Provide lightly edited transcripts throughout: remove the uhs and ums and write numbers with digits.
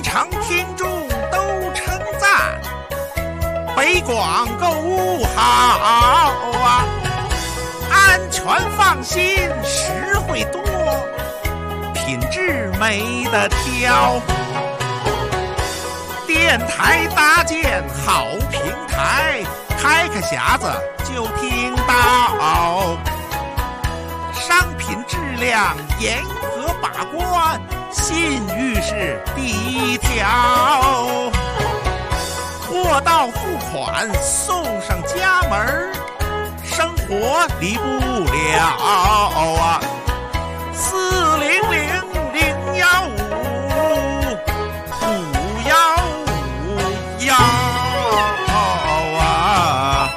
场听众都称赞，北广购物好啊，安全放心，实惠多，品质没得挑。电台搭建好平台，开个匣子就听到，商品质量严格把关，信誉是第一条。货到付款送上家门，生活离不了啊！400-015-515啊！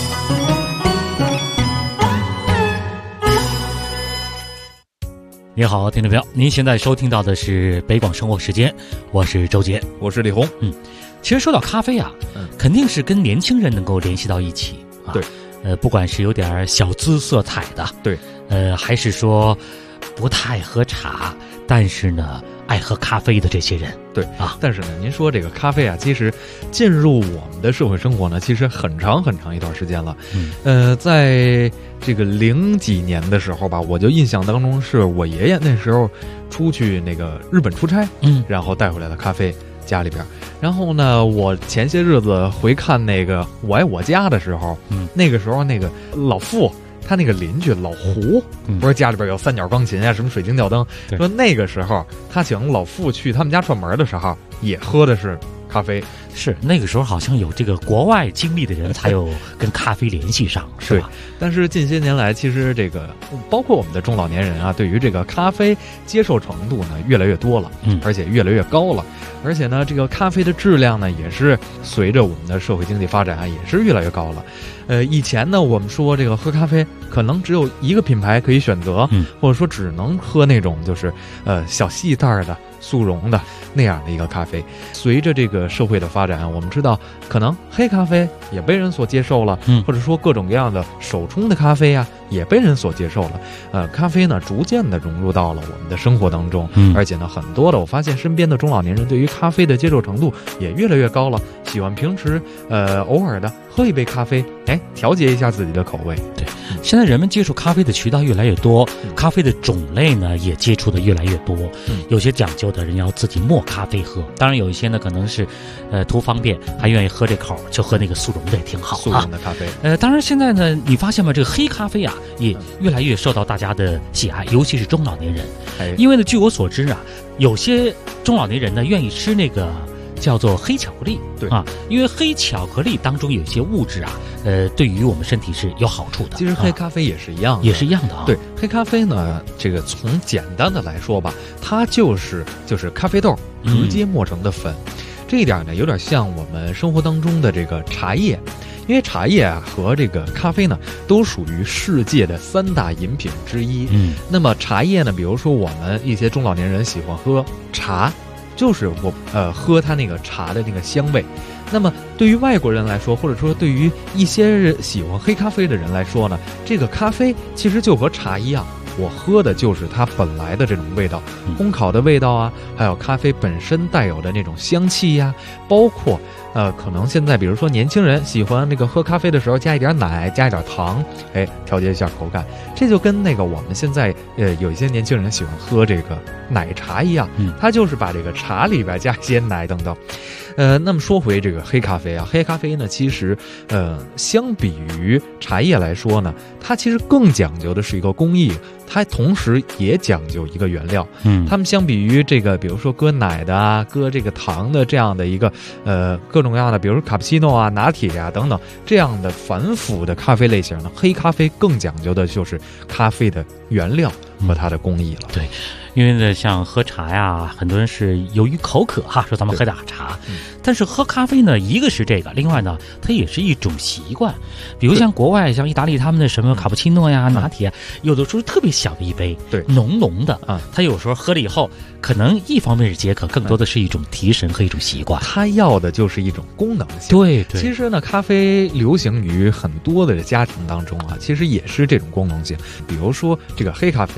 你好，听众朋友，您现在收听到的是北广生活时间，我是周杰， 我是李红。 其实说到咖啡啊，肯定是跟年轻人能够联系到一起啊。 对， 不管是有点小资色彩的， 对， 还是说不太喝茶，但是呢爱喝咖啡的这些人， 对啊。 但是呢，您说这个咖啡啊，其实进入我们的社会生活呢，其实很长很长一段时间了。在这个00几年的时候吧，我就印象当中是我爷爷那时候出去那个日本出差，然后带回来的咖啡家里边。然后呢，我前些日子回看那个《我爱我家》的时候，那个时候那个老傅他那个邻居老胡，不是家里边有三角钢琴啊，什么水晶吊灯，说那个时候他请老傅去他们家串门的时候，也喝的是咖啡。 是那个时候好像有这个国外经历的人才有跟咖啡联系上，是吧？ 但是近些年来，其实这个包括我们的中老年人啊，对于这个咖啡接受程度呢越来越多了，而且越来越高了。而且呢，这个咖啡的质量呢，也是随着我们的社会经济发展啊，也是越来越高了。以前呢，我们说这个喝咖啡可能只有一个品牌可以选择，或者说只能喝那种就是小细袋的速溶的那样的一个咖啡。随着这个社会的发展，我们知道可能黑咖啡也被人所接受了，或者说各种各样的手冲的咖啡啊也被人所接受了。咖啡呢逐渐的融入到了我们的生活当中，而且呢很多的我发现身边的中老年人对于咖啡的接受程度也越来越高了，喜欢平时偶尔的喝一杯咖啡，调节一下自己的口味。 对，现在人们接触咖啡的渠道越来越多，咖啡的种类呢也接触的越来越多。有些讲究的人要自己磨咖啡喝，当然有一些呢可能是图方便，还愿意喝这口就喝那个速溶的也挺好啊。 速溶的咖啡。 当然现在呢，你发现吗？这个黑咖啡啊也越来越受到大家的喜爱，尤其是中老年人。因为呢，据我所知啊，有些中老年人呢愿意吃那个叫做黑巧克力， 对啊，因为黑巧克力当中有一些物质啊，对于我们身体是有好处的。 其实黑咖啡也是一样的， 也是一样的啊。 对，黑咖啡呢，这个从简单的来说吧，它就是咖啡豆直接磨成的粉，这一点呢有点像我们生活当中的这个茶叶。因为茶叶啊和这个咖啡呢都属于世界的3大饮品之一。那么茶叶呢，比如说我们一些中老年人喜欢喝茶，就是喝它那个茶的那个香味。那么对于外国人来说，或者说对于一些人喜欢黑咖啡的人来说呢，这个咖啡其实就和茶一样，我喝的就是它本来的这种味道，烘烤的味道啊，还有咖啡本身带有的那种香气呀，包括可能现在比如说年轻人喜欢那个喝咖啡的时候加一点奶，加一点糖，调节一下口感。这就跟那个我们现在有一些年轻人喜欢喝这个奶茶一样，他就是把这个茶里边加一些奶等等。那么说回这个黑咖啡啊，黑咖啡呢，其实相比于茶叶来说呢，它其实更讲究的是一个工艺，它同时也讲究一个原料。它们相比于这个，比如说搁奶的啊，搁这个糖的这样的一个各种各样的，比如说卡布奇诺啊、拿铁啊等等这样的繁复的咖啡类型呢，黑咖啡更讲究的就是咖啡的原料和它的工艺了。 对。因为呢，像喝茶呀，很多人是由于口渴哈，说咱们喝点茶。但是喝咖啡呢，一个是这个，另外呢，它也是一种习惯。比如像国外，像意大利他们的什么卡布奇诺呀、拿铁，有的时候特别小的一杯， 对， 浓浓的啊。他有时候喝了以后，可能一方面是解渴，更多的是一种提神和一种习惯。 他要的就是一种功能性。 对。 其实呢，咖啡流行于很多的家庭当中啊，其实也是这种功能性。比如说这个黑咖啡，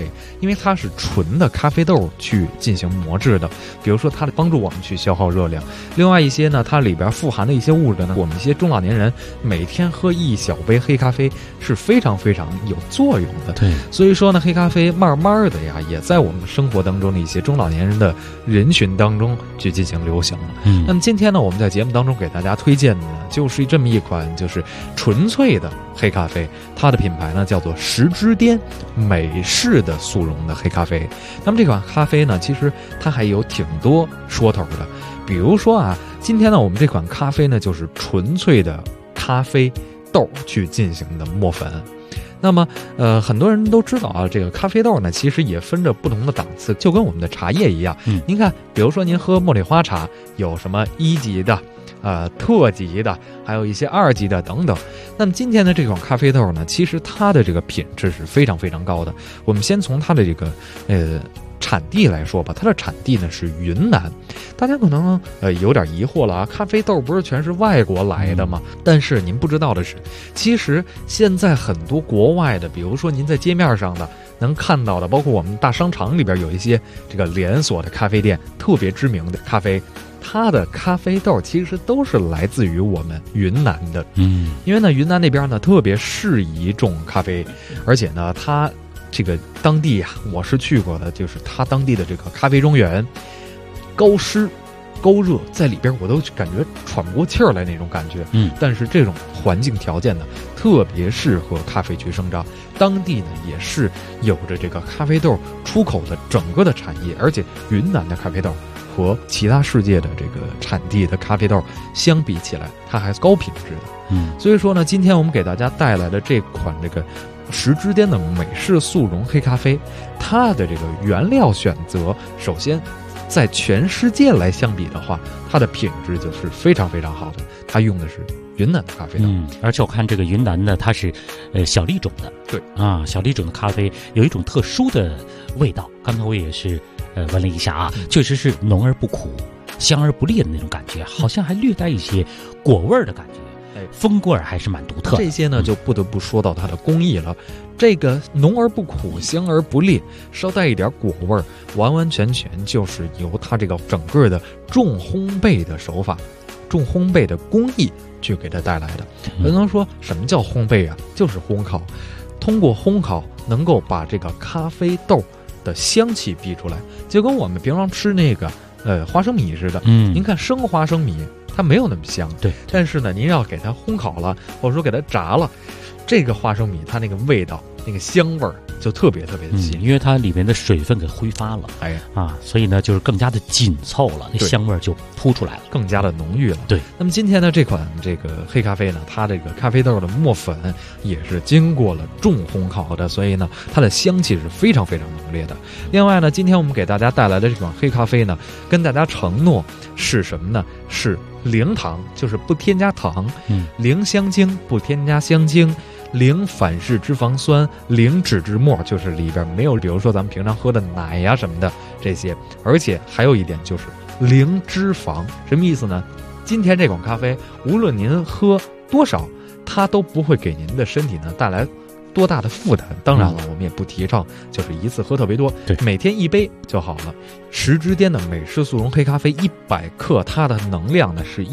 啡，因为它是纯的咖啡豆去进行磨制的。比如说它帮助我们去消耗热量，另外一些呢，它里边富含的一些物质呢，我们一些中老年人每天喝1小杯黑咖啡是非常非常有作用的。 对， 所以说呢，黑咖啡慢慢的呀，也在我们生活当中的一些中老年人的人群当中去进行流行了。那么今天呢，我们在节目当中给大家推荐的呢，就是这么一款就是纯粹的黑咖啡，它的品牌呢叫做10之巅美式的速溶的黑咖啡。那么这款咖啡呢，其实它还有挺多说头的，比如说啊，今天呢我们这款咖啡呢就是纯粹的咖啡豆去进行的磨粉。那么很多人都知道啊，这个咖啡豆呢其实也分着不同的档次，就跟我们的茶叶一样。您看，比如说您喝茉莉花茶，有什么1级的特级的，还有一些2级的等等。那么今天的这款咖啡豆呢，其实它的这个品质是非常非常高的。我们先从它的这个产地来说吧，它的产地呢是云南。大家可能有点疑惑了啊，咖啡豆不是全是外国来的吗？但是您不知道的是，其实现在很多国外的，比如说您在街面上的能看到的，包括我们大商场里边有一些这个连锁的咖啡店，特别知名的咖啡，它的咖啡豆其实都是来自于我们云南的。因为呢云南那边呢特别适宜种咖啡，而且呢它这个当地啊，我是去过的，就是它当地的这个咖啡庄园，高湿高热，在里边我都感觉喘不过气儿来那种感觉。但是这种环境条件呢，特别适合咖啡去生长。当地呢也是有着这个咖啡豆出口的整个的产业，而且云南的咖啡豆和其他世界的这个产地的咖啡豆相比起来，它还是高品质的。所以说呢，今天我们给大家带来的这款这个10之巅的美式速溶黑咖啡，它的这个原料选择，首先在全世界来相比的话，它的品质就是非常非常好的。它用的是云南的咖啡豆， 而且我看这个云南的它是小粒种的， 对啊，小粒种的咖啡有一种特殊的味道。刚才我也是闻了一下啊，确实是浓而不苦，香而不烈的那种感觉，好像还略带一些果味儿的感觉。风味还是蛮独特的。 这些呢就不得不说到它的工艺了。这个浓而不苦，香而不烈，稍带一点果味儿，完完全全就是由它这个整个的重烘焙的手法、重烘焙的工艺去给它带来的。有人说什么叫烘焙啊？就是烘烤，通过烘烤能够把这个咖啡豆的香气逼出来，就跟我们平常吃那个花生米似的。您看生花生米它没有那么香， 对， 但是呢您要给它烘烤了，或者说给它炸了，这个花生米它那个味道那个香味儿就特别特别的细， 因为它里面的水分给挥发了，所以呢就是更加的紧凑了，那香味儿就扑出来了， 更加的浓郁了。 对， 那么今天呢这款这个黑咖啡呢，它这个咖啡豆的磨粉也是经过了重烘烤的，所以呢它的香气是非常非常浓烈的。另外呢，今天我们给大家带来的这款黑咖啡呢，跟大家承诺是什么呢？是零糖，就是不添加糖，零香精，不添加香精，零反式脂肪酸，零脂质末，就是里边没有比如说咱们平常喝的奶呀什么的这些。而且还有一点就是零脂肪。什么意思呢？今天这款咖啡无论您喝多少，它都不会给您的身体呢带来多大的负担。当然了，我们也不提倡就是一次喝特别多，每天1杯就好了。10之巅的美式速溶黑咖啡100克，它的能量呢是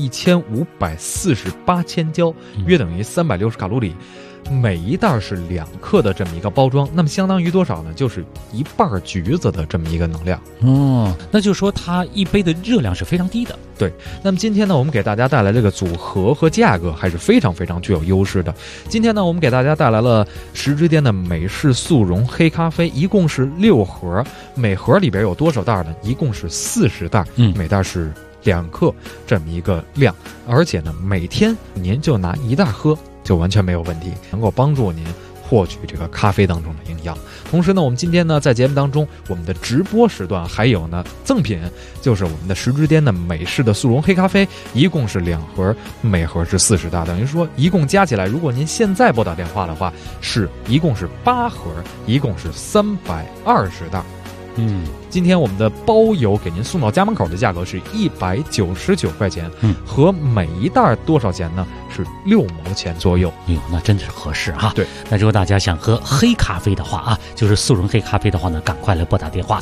1548千焦，约等于360卡路里。每一袋是2克的这么一个包装，那么相当于多少呢？就是1半橘子的这么一个能量。 那就是说它1杯的热量是非常低的。 对，那么今天呢，我们给大家带来这个组合和价格还是非常非常具有优势的。今天呢，我们给大家带来了10之巅的美式速溶黑咖啡，一共是6盒，每盒里边有多少袋呢？一共是40袋，每袋是2克这么一个量，而且呢，每天您就拿1袋喝，就完全没有问题，能够帮助您获取这个咖啡当中的营养。同时呢，我们今天呢在节目当中，我们的直播时段还有呢赠品，就是我们的10之巅的美式的速溶黑咖啡，一共是2盒，每盒是40袋，等于说一共加起来，如果您现在拨打电话的话，一共是8盒，一共是320袋。 今天我们的包邮给您送到家门口的价格是199块钱，和每一袋多少钱呢？是6毛钱左右。 那真的是合适哈。 对， 那如果大家想喝黑咖啡的话啊，就是速溶黑咖啡的话呢，赶快来拨打电话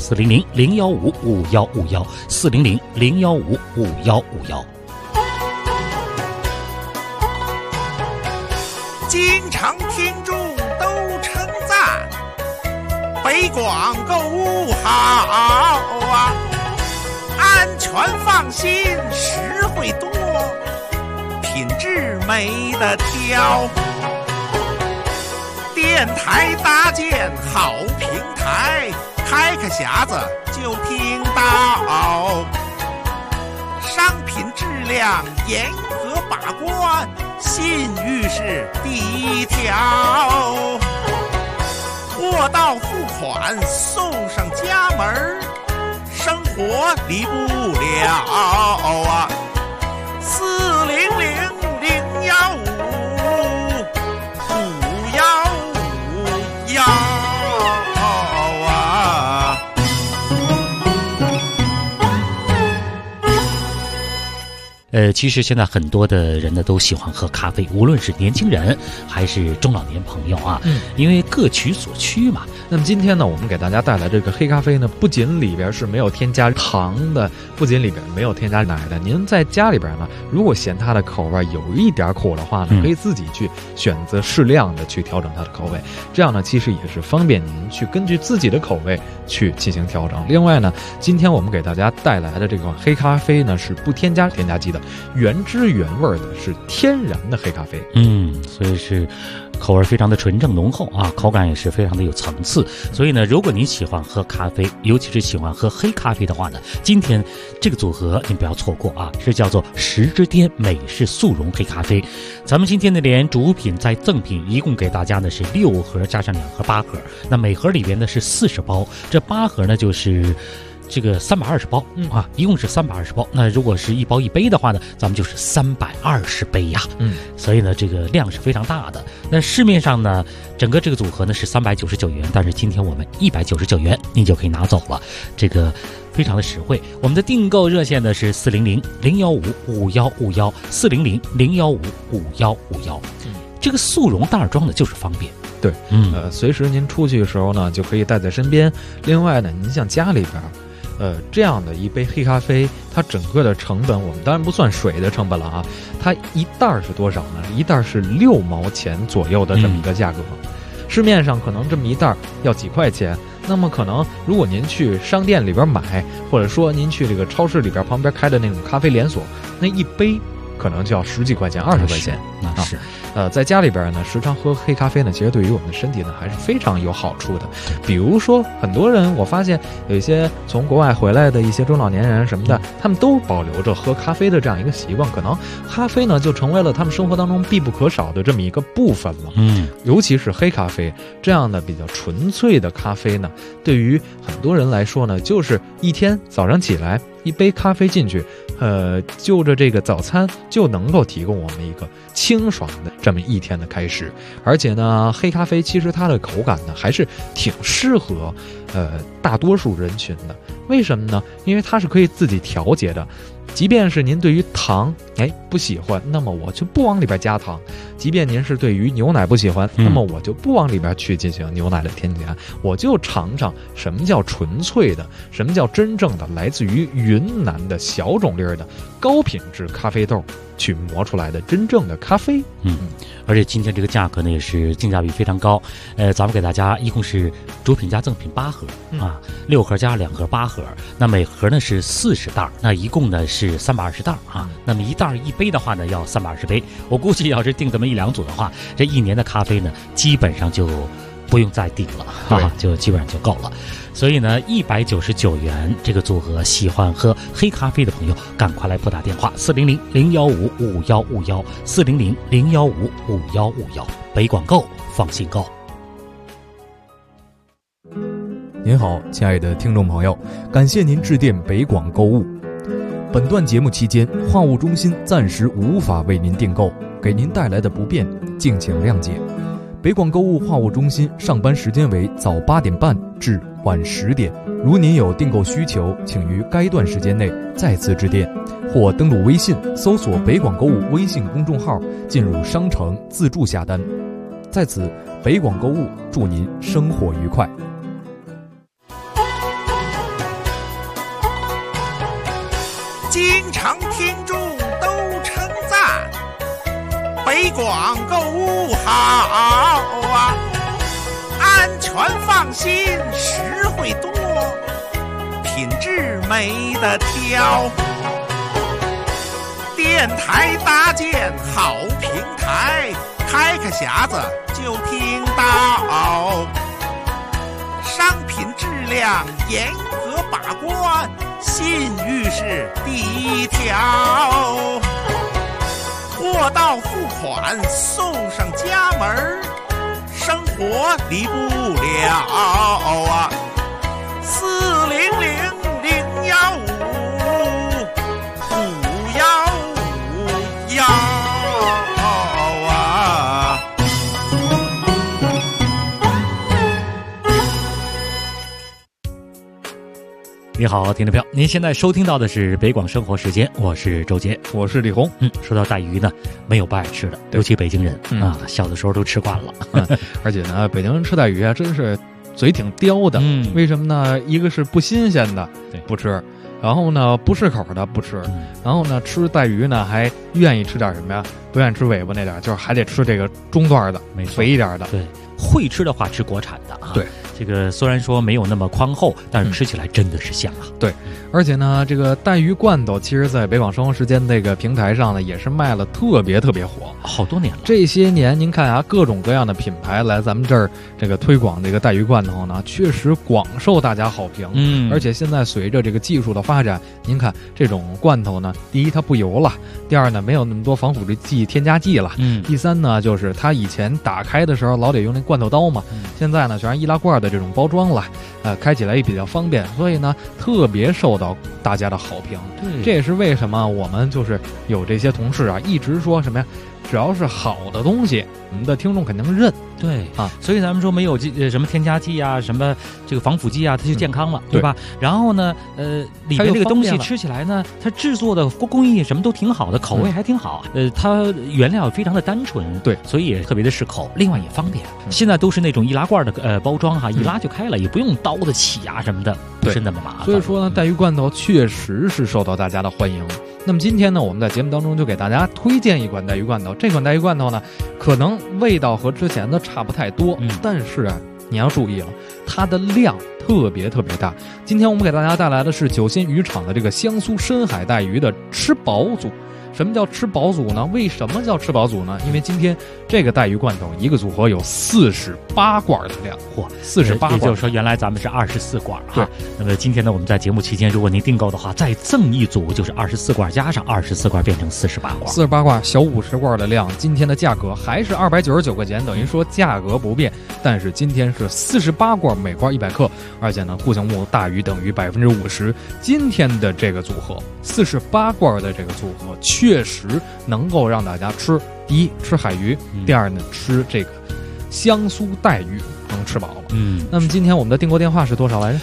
400-015-5151，400-015-5151。 京城听众都称赞，北广购物好啊，安全放心，实惠多，品质没得挑。电台搭建好平台，开个匣子就听到，商品质量严格把关，信誉是第一条，货到付款送上家门，生活离不了啊！400-015-5151啊！ 其实现在很多的人呢都喜欢喝咖啡，无论是年轻人还是中老年朋友啊，因为各取所需嘛。 那么今天呢，我们给大家带来这个黑咖啡呢，不仅里边是没有添加糖的，不仅里边没有添加奶的，您在家里边呢，如果嫌它的口味有一点苦的话呢，可以自己去选择适量的去调整它的口味，这样呢，其实也是方便您去根据自己的口味去进行调整。另外呢，今天我们给大家带来的这个黑咖啡呢，是不添加添加剂的，原汁原味的，是天然的黑咖啡。 所以是口味非常的纯正浓厚啊，口感也是非常的有层次。所以呢，如果你喜欢喝咖啡，尤其是喜欢喝黑咖啡的话呢，今天这个组合您不要错过啊，是叫做十之巅美式速溶黑咖啡。咱们今天的连主品再赠品，一共给大家呢是6盒加上2盒8盒，那每盒里边呢是40包，这8盒呢就是这个320包啊，一共是320包。那如果是1包1杯的话呢，咱们就是320杯呀。所以呢，这个量是非常大的。那市面上呢，整个这个组合呢是399元，但是今天我们199元您就可以拿走了，这个非常的实惠。我们的订购热线呢是400-015-5151，400-015-5151。这个速溶袋装的就是方便。 对，随时您出去的时候呢，就可以带在身边。另外呢，您像家里边，这样的一杯黑咖啡，它整个的成本，我们当然不算水的成本了啊，它一袋是多少呢？一袋是6毛钱左右的这么一个价格。市面上可能这么一袋要几块钱，那么可能如果您去商店里边买，或者说您去这个超市里边旁边开的那种咖啡连锁，那一杯可能就要10几块钱、20块钱。 那是。 在家里边呢，时常喝黑咖啡呢，其实对于我们的身体呢还是非常有好处的。比如说，很多人我发现有一些从国外回来的一些中老年人什么的，他们都保留着喝咖啡的这样一个习惯，可能咖啡呢就成为了他们生活当中必不可少的这么一个部分了。尤其是黑咖啡这样的比较纯粹的咖啡呢，对于很多人来说呢，就是一天早上起来一杯咖啡进去，就着这个早餐就能够提供我们一个清爽的这么一天的开始。而且呢，黑咖啡其实它的口感呢还是挺适合大多数人群的。为什么呢？因为它是可以自己调节的。即便是您对于糖不喜欢，那么我就不往里边加糖；即便您是对于牛奶不喜欢，那么我就不往里边去进行牛奶的添加，我就尝尝什么叫纯粹的，什么叫真正的来自于云南的小种粒的高品质咖啡豆去磨出来的真正的咖啡。 而且今天这个价格呢也是性价比非常高。咱们给大家一共是主品加赠品8盒啊，6盒加2盒8盒，那每盒呢是40袋，那一共呢是320袋啊。那么一袋一杯的话呢要320杯，我估计要是订这么1、2组的话，这1年的咖啡呢基本上就不用再订了啊，就基本上就够了。所以呢，199元这个组合，喜欢喝黑咖啡的朋友，赶快来拨打电话400-015-5151，400-015-5151，北广购，放心购。 您好，亲爱的听众朋友，感谢您致电北广购物。本段节目期间，话务中心暂时无法为您订购，给您带来的不便，敬请谅解。 北广购物话务中心上班时间为早8点半至晚10点。如您有订购需求，请于该段时间内再次致电，或登录微信搜索北广购物微信公众号，进入商城自助下单。在此，北广购物祝您生活愉快。 京城听众都称赞北广购物好啊，安全放心，实惠多，品质没得挑。电台搭建好平台，开个匣子就听到，商品质量严格把关，信誉是第一条。货到付款送上家门，生活离不了啊！400-015-515啊！ 你好，听众朋友，您现在收听到的是北广生活时间，我是周杰， 我是李红。 说到带鱼呢，没有不爱吃的，尤其北京人啊，小的时候都吃惯了。 而且呢，北京人吃带鱼啊，真是嘴挺刁的。为什么呢？一个是不新鲜的不吃，然后呢不适口的不吃，然后呢吃带鱼呢还愿意吃点什么呀？不愿意吃尾巴那点，就是还得吃这个中段的，肥一点的。 对，会吃的话吃国产的啊。对。这个虽然说没有那么宽厚，但是吃起来真的是香啊。 对，而且呢，这个带鱼罐头，其实在北广生活时间这个平台上呢，也是卖了特别火， 好多年了。 这些年您看啊，各种各样的品牌来咱们这儿这个推广这个带鱼罐头呢，确实广受大家好评。而且现在随着这个技术的发展，您看这种罐头呢，第一它不油了，第二呢没有那么多防腐剂添加剂了，第三呢就是它以前打开的时候老得用那罐头刀嘛，现在呢全是易拉罐的这种包装了，开起来也比较方便，所以呢特别受到大家的好评。这也是为什么我们就是有这些同事啊一直说什么呀，只要是好的东西，我们的听众肯定认。 对啊，所以咱们说没有什么添加剂啊，什么这个防腐剂啊，它就健康了，对吧？然后呢，里面这个东西吃起来呢，它制作的工艺什么都挺好的，口味还挺好。它原料非常的单纯，对，所以也特别的适口，另外也方便。现在都是那种易拉罐的包装哈，一拉就开了，也不用刀子起啊什么的，不是那么麻烦。 所以说呢，带鱼罐头确实是受到大家的欢迎。那么今天呢，我们在节目当中就给大家推荐一款带鱼罐头。这款带鱼罐头呢，可能味道和之前的差不太多，但是啊，你要注意了，它的量特别大。今天我们给大家带来的是九仙渔场的这个香酥深海带鱼的吃饱组。什么叫吃饱组呢？为什么叫吃饱组呢？因为今天这个带鱼罐头一个组合有48罐的量，48罐， 也就是说原来咱们是24罐啊。对。那么今天呢，我们在节目期间，如果您订购的话，再赠一组，就是24罐加上24罐，变成48罐。 48罐小50罐的量，今天的价格还是299块钱，等于说价格不变，但是今天是48罐，每罐100克，而且呢，固形物大于等于50%。今天的这个组合48罐的这个组合，确实能够让大家吃，第一吃海鱼，第二呢吃这个香酥带鱼，能吃饱了。那么今天我们的订购电话是多少来着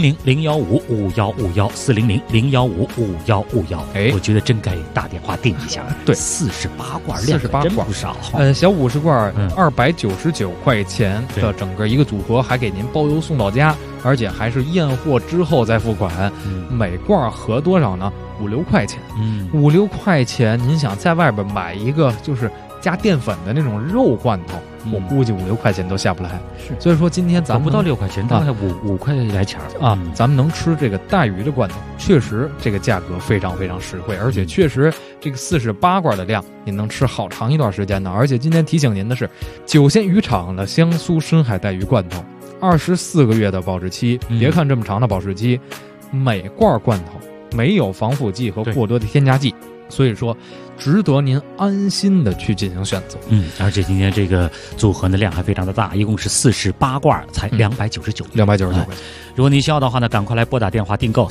？400-015-5151，400-015-5151。我觉得真该打电话订一下。对，48罐量真不少。 小50罐299块钱的整个一个组合，还给您包邮送到家，而且还是验货之后再付款。每罐合多少呢？5-6块钱。5-6块钱，您想在外边买一个就是加淀粉的那种肉罐头，我估计5-6块钱都下不来。是，所以说今天咱们不到6块钱，大概5块来钱啊。咱们能吃这个带鱼的罐头，确实这个价格非常实惠，而且确实这个48罐的量，您能吃好长一段时间呢。而且今天提醒您的是，九仙渔场的香酥深海带鱼罐头，24个月的保质期，别看这么长的保质期，每罐罐头没有防腐剂和过多的添加剂，所以说值得您安心的去进行选择。 而且今天这个组合的量还非常的大，一共是48罐，才299。 如果您需要的话呢，赶快来拨打电话订购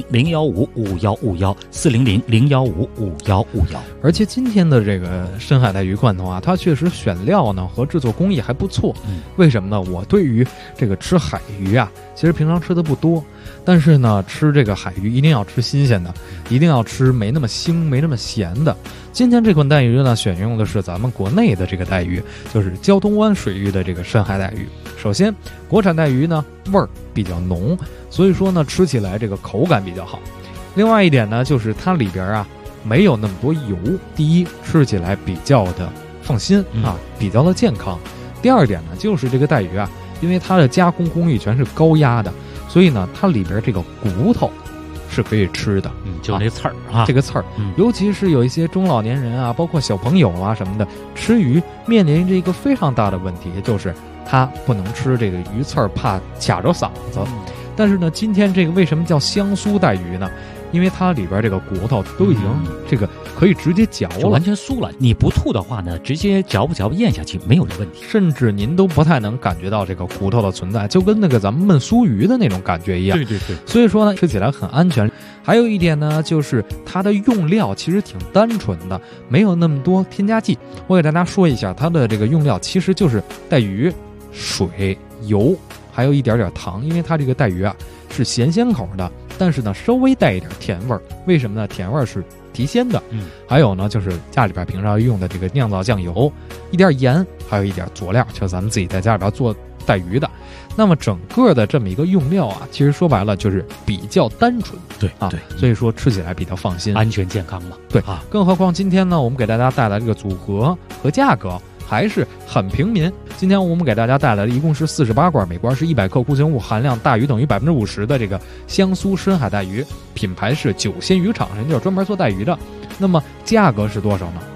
400-015-5151，400-015-5151。 而且今天的这个深海带鱼罐头啊，它确实选料呢和制作工艺还不错。为什么呢？我对于这个吃海鱼啊，其实平常吃的不多，但是呢，吃这个海鱼一定要吃新鲜的，一定要吃没那么腥、没那么咸的。今天这款带鱼呢，选用的是咱们国内的这个带鱼，就是胶东湾水域的这个深海带鱼。首先，国产带鱼呢味儿比较浓，所以说呢吃起来这个口感比较好。另外一点呢，就是它里边啊没有那么多油，第一吃起来比较的放心啊，比较的健康。第二点呢，就是这个带鱼啊，因为它的加工工艺全是高压的，所以呢它里边这个骨头是可以吃的， 就那刺儿啊， 这个刺儿，尤其是有一些中老年人啊，包括小朋友啊什么的，吃鱼面临着一个非常大的问题，就是他不能吃这个鱼刺儿，怕卡着嗓子。但是呢，今天这个为什么叫香酥带鱼呢？因为它里边这个骨头都已经这个可以直接嚼了， 完全酥了。你不吐的话呢，直接嚼不咽下去没有这问题， 甚至您都不太能感觉到这个骨头的存在，就跟那个咱们焖酥鱼的那种感觉一样。 对。 所以说呢，吃起来很安全。还有一点呢，就是它的用料其实挺单纯的，没有那么多添加剂。我给大家说一下它的这个用料，其实就是带鱼、水、油，还有一点点糖。因为它这个带鱼啊是咸鲜口的，但是呢稍微带一点甜味儿。为什么呢？甜味儿是提鲜的。还有呢，就是家里边平常用的这个酿造酱油，一点盐，还有一点佐料，就是咱们自己在家里边做带鱼的。那么整个的这么一个用料啊，其实说白了就是比较单纯， 对， 所以说吃起来比较放心， 安全健康嘛。 对啊，更何况今天呢，我们给大家带来这个组合和价格还是很平民。今天我们给大家带来的一共是48罐，每罐是100克固形物含量大于等于50%的这个香酥深海带鱼，品牌是九鲜渔场，人家就是专门做带鱼的。那么价格是多少呢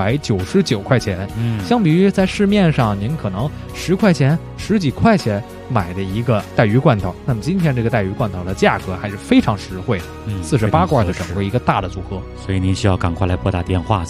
？299块钱。相比于在市面上您可能10块钱、10几块钱买的一个带鱼罐头，那么今天这个带鱼罐头的价格还是非常实惠的，48罐的整个一个大的组合。 所以您需要赶快来拨打电话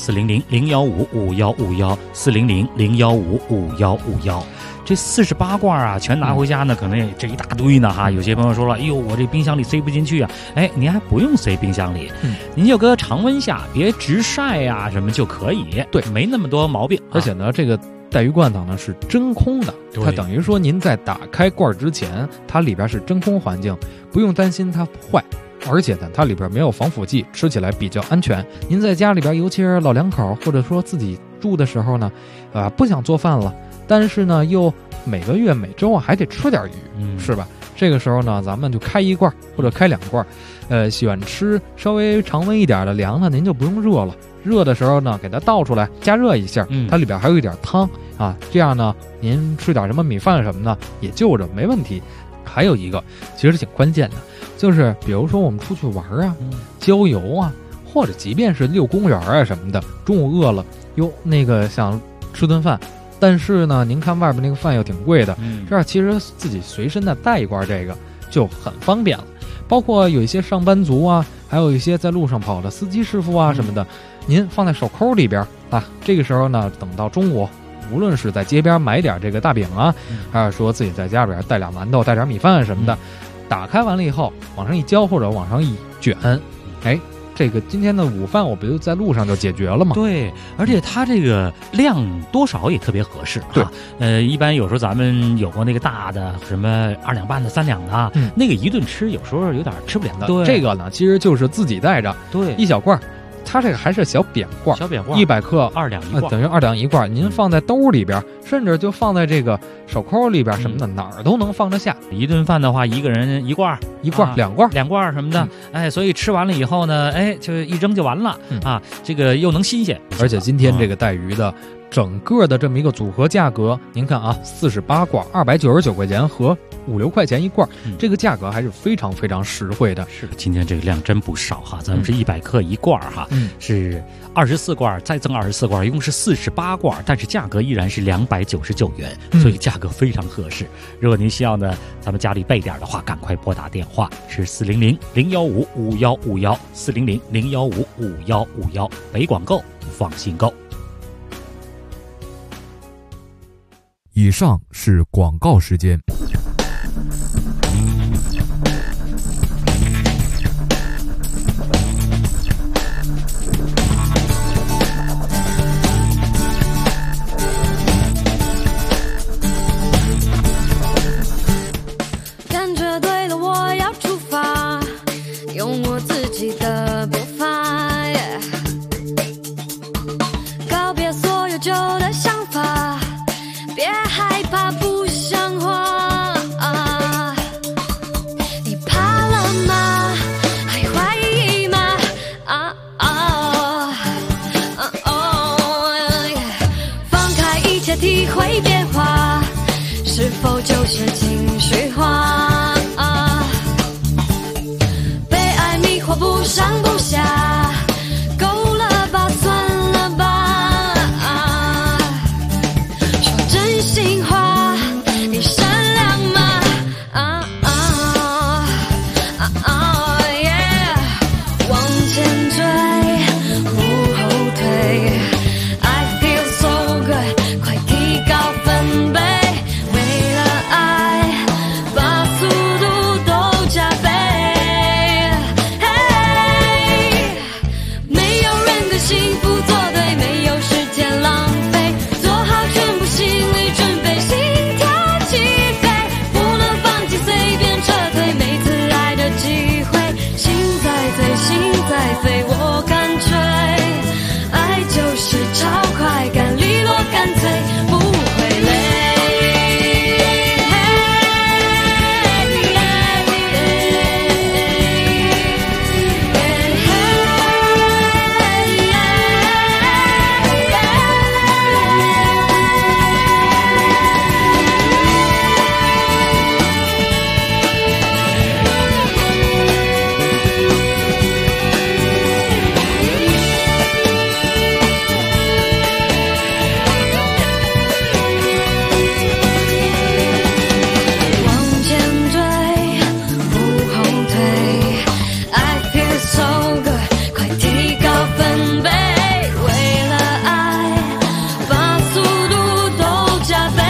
400-015-5151，400-015-5151。这48罐啊，全拿回家呢，可能也这一大堆呢哈。有些朋友说了，哎呦，我这冰箱里塞不进去啊。哎，您还不用塞冰箱里，您就搁常温下，别直晒呀什么就可以。 对， 没那么多毛病。 而且呢，这个带鱼罐头呢是真空的，它等于说您在打开罐之前，它里边是真空环境，不用担心它坏。而且呢，它里边没有防腐剂，吃起来比较安全。您在家里边，尤其是老两口，或者说自己住的时候呢，不想做饭了，但是呢又每个月每周还得吃点鱼，是吧？这个时候呢，咱们就开1罐或者开2罐。喜欢吃稍微常温一点的凉的，您就不用热了。热的时候呢，给它倒出来加热一下，它里边还有一点汤啊，这样呢，您吃点什么米饭什么的也就着没问题。还有一个其实挺关键的，就是比如说我们出去玩啊，郊游啊，或者即便是遛公园啊什么的，中午饿了，那个想吃顿饭，但是呢，您看外边那个饭又挺贵的，这样其实自己随身的带一罐这个就很方便了。包括有一些上班族啊，还有一些在路上跑的司机师傅啊什么的，您放在手扣里边啊，这个时候呢，等到中午，无论是在街边买点这个大饼啊，还是说自己在家里边带2馒头、带点米饭什么的，打开完了以后往上一浇或者往上一卷，哎，这个今天的午饭我不就在路上就解决了吗？ 对，而且它这个量多少也特别合适啊。一般有时候咱们有过那个大的什么2两半的、3两的啊，那个一顿吃有时候有点吃不了。 对，这个呢其实就是自己带着， 对， 一小罐。它这个还是小扁罐，100克 2两1罐， 等于2两1罐。您放在兜里边，甚至就放在这个手扣里边什么的，哪儿都能放得下。 一顿饭的话，一个人1罐、 1罐、2罐什么的，哎，所以吃完了以后呢，哎，就一扔就完了啊。这个又能新鲜， 而且今天这个带鱼的整个的这么一个组合价格，您看啊，48罐299块钱和5、6块钱1罐，这个价格还是非常非常实惠的。 是，今天这个量真不少哈，咱们是100克1罐哈，是24罐再赠24罐，一共是48罐，但是价格依然是299元，所以价格非常合适。如果您需要呢，咱们家里备点的话，赶快拨打电话，是400-015-5151，400-015-5151，北广购，放心购。 以上是广告时间。 记得步伐，告别所有旧的想法，别害怕不像话。你怕了吗？还怀疑吗？放开一切，体会变化，是否就是情绪化？被爱迷惑不上不下，够了吧，算了吧。说真心话，你善良吗？Yeah， 往前追，不后退。I feel so good， 快提高分贝。为了爱，把速度都加倍。没有人跟幸福作对，没有时间浪费，做好全部心理准备，心跳起飞，不能放弃，随便撤退，每次来的机会，心在飞，心在飞，我干脆，爱就是超快感，利落干脆，不会累。往前追，不后退。I feel so good， 快提高分贝。为了爱，把速度都加倍。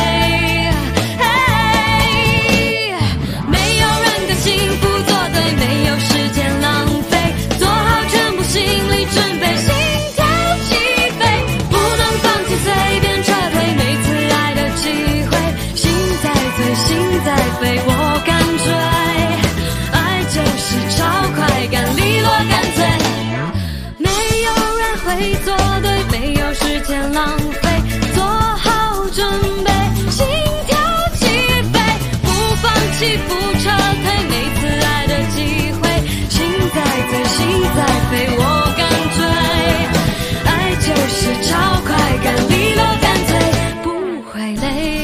没有人跟幸福作对，没有时间浪费，做好全部心理准备，心跳起飞，不能放弃，随便撤退，每次爱的机会，心在飞，心在飞，我干脆，爱就是超快感，利落干脆，没有人会做对，没有时间浪费，做好准备，心跳起飞，不放弃，不撤退，每次爱的机会，心在飞，心在飞，我干脆，爱就是超快感，利落干脆，不会累。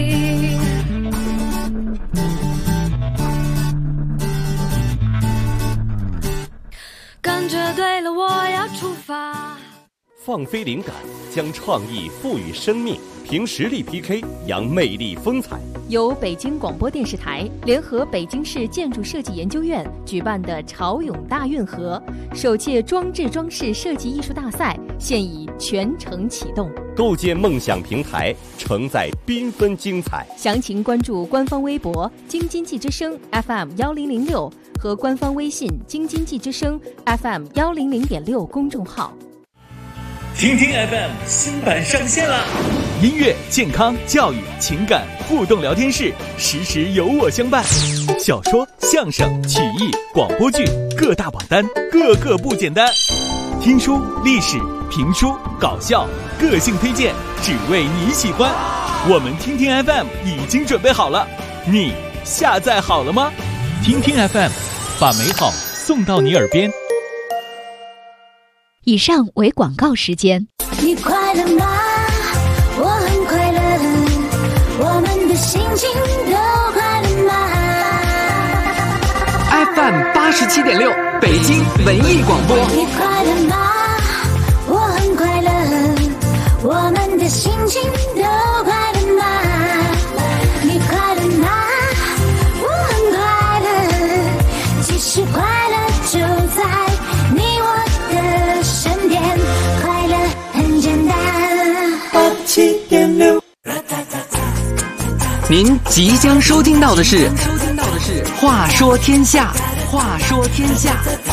感觉对了，我要出发。 放飞灵感，将创意赋予生命，凭实力 PK， 扬魅力风采。 由北京广播电视台联合北京市建筑设计研究院举办的潮涌大运河首届装置装饰设计艺术大赛现已全程启动， 构建梦想平台，承载缤纷精彩。 详情关注官方微博京津冀之声 FM1006 和官方微信京津冀之声 FM100.6 公众号。 听听 FM 新版上线啦！音乐、健康、教育、情感互动聊天室，时时有我相伴。小说、相声、曲艺、广播剧各大榜单，个个不简单。听书、历史、评书、搞笑，个性推荐，只为你喜欢。我们听听 FM 已经准备好了，你下载好了吗？听听 FM， 把美好送到你耳边。 以上为广告时间。 你快乐吗？我很快乐，我们的心情都快乐吗？ FM 87.6北京文艺广播。 你快乐吗？我很快乐，我们的心情都快乐吗？你快乐吗？我很快乐，其实快乐就在你我的身边，快乐很简单。87.6， 您即将收听到的是《话说天下》，话说天下。